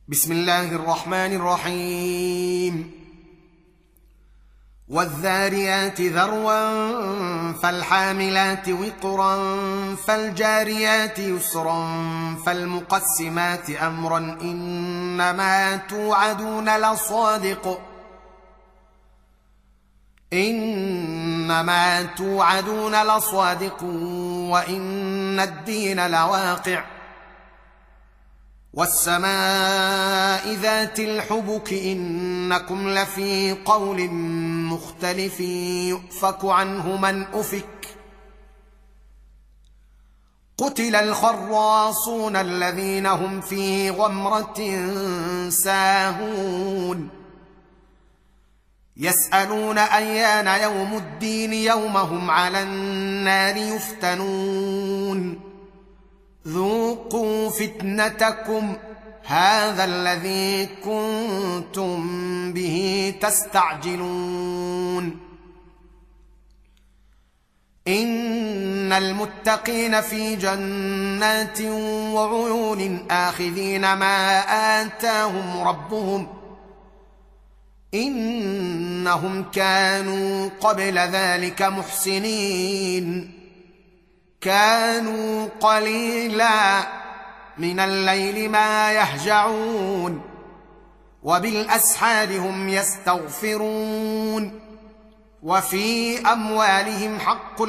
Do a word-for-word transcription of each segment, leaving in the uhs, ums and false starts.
بسم الله الرحمن الرحيم. والذاريات ذروا فالحاملات وقرا فالجاريات يسرا فالمقسمات أمرا إنما توعدون لصادق إنما توعدون لصادق وإن الدين لواقع والسماء ذات الحبك إنكم لفي قول مختلف يؤفك عنه من أفك قتل الخراصون الذين هم في غمرة ساهون يسألون أيان يوم الدين يوم هم على النار يفتنون ذوقوا فتنتكم هذا الذي كنتم به تستعجلون إن المتقين في جنات وعيون آخذين ما آتاهم ربهم إنهم كانوا قبل ذلك محسنين كانوا قليلا من الليل ما يهجعون وبالأسحار هم يستغفرون وفي أموالهم حق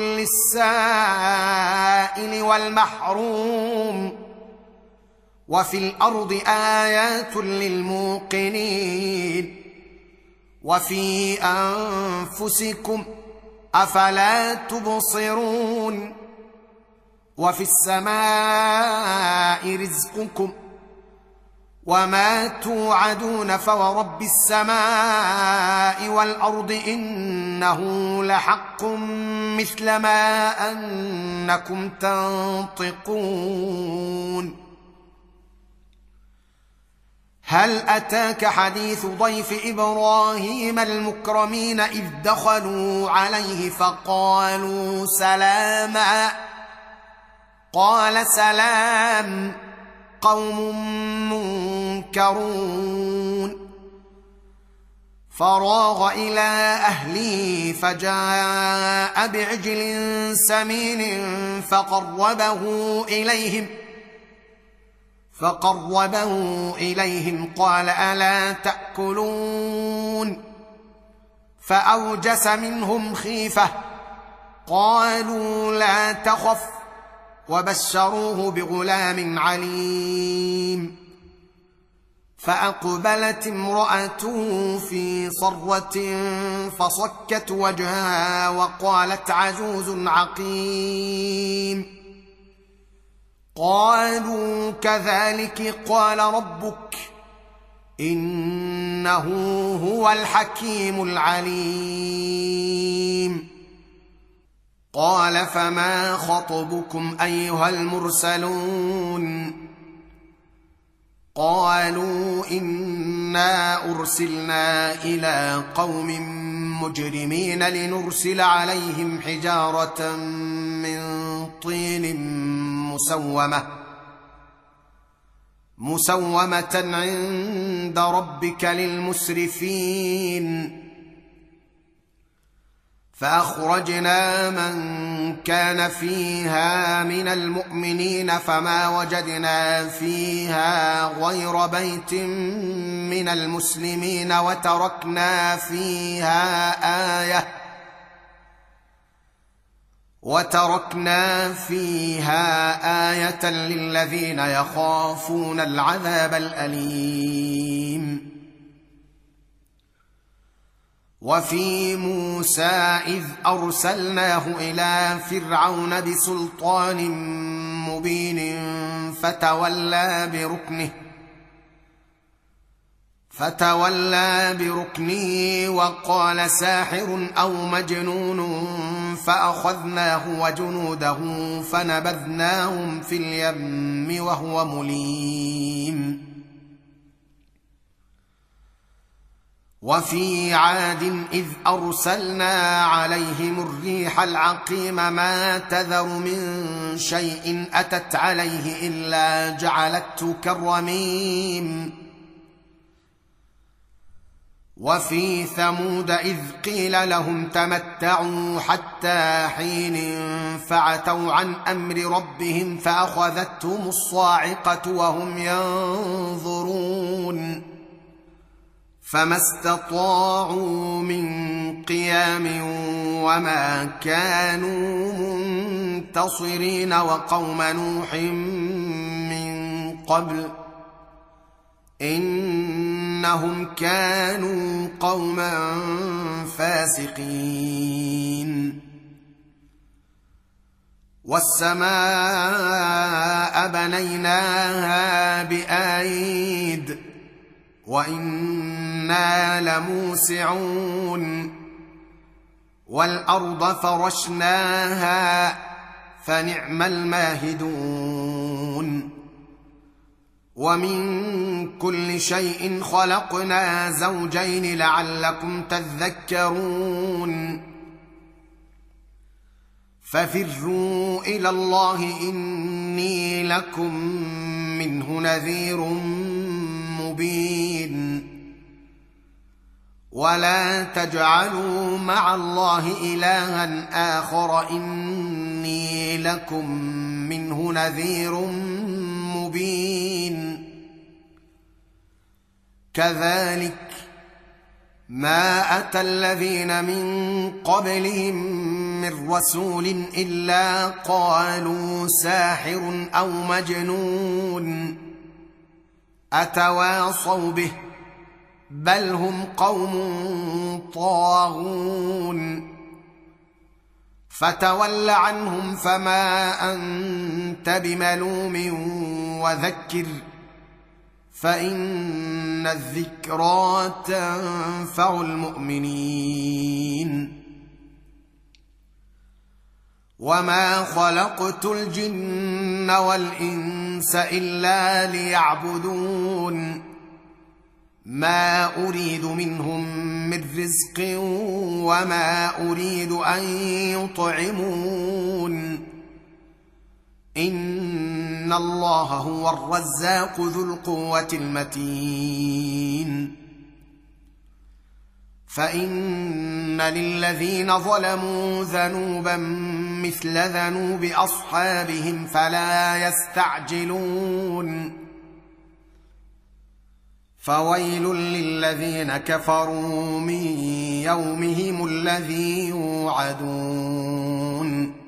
للسائل والمحروم وفي الأرض آيات للموقنين وفي أنفسكم أفلا تبصرون وفي السماء رزقكم وما توعدون فورب السماء والأرض إنه لحق مثل ما أنكم تنطقون هل أتاك حديث ضيف إبراهيم المكرمين إذ دخلوا عليه فقالوا سلاما قال سلام قوم منكرون فراغ إلى أهله فجاء بعجل سمين فقربه إليهم فقربه إليهم قال ألا تأكلون فأوجس منهم خيفة قالوا لا تخف وبشروه بغلام عليم فأقبلت امرأته في صرة فصكت وجهها وقالت عجوز عقيم قالوا كذلك قال ربك إنه هو الحكيم العليم قال فما خطبكم أيها المرسلون قالوا إنا أرسلنا إلى قوم مجرمين لنرسل عليهم حجارة من طين مسومة مسومة عند ربك للمسرفين فأخرجنا من كان فيها من المؤمنين فما وجدنا فيها غير بيت من المسلمين وتركنا فيها آية وتركنا فيها آية للذين يخافون العذاب الأليم وفي موسى إذ أرسلناه إلى فرعون بسلطان مبين فتولى بركنه فتولى بركنه وقال ساحر أو مجنون فأخذناه وجنوده فنبذناهم في اليم وهو مليم وفي عاد إذ أرسلنا عليهم الريح العقيم ما تذر من شيء أتت عليه إلا جعلته كالرميم وفي ثمود إذ قيل لهم تمتعوا حتى حين فعتوا عن أمر ربهم فأخذتهم الصاعقة وهم ينظرون فما استطاعوا من قيام وما كانوا منتصرين وقوم نوح من قبل إنهم كانوا قوما فاسقين والسماء بنيناها بأيد وإنا لموسعون والأرض فرشناها فنعم الماهدون ومن كل شيء خلقنا زوجين لعلكم تذكرون ففروا إلى الله إني لكم منه نذير مبين ولا تجعلوا مع الله إلها آخر إني لكم منه نذير مبين كذلك ما أتى الذين من قبلهم من رسول إلا قالوا ساحر أو مجنون أتواصوا به بل هم قوم طاغون فتول عنهم فما أنت بملوم وذكر فإن الذكرى تنفع المؤمنين وما خلقت الجن والإنس إلا ليعبدون ما أريد منهم من رزق وما أريد أن يطعمون إن الله هو الرزاق ذو القوة المتين فإن للذين ظلموا ذنوبا مثل ذنوب أصحابهم فلا يستعجلون فويل للذين كفروا من يومهم الذي يوعدون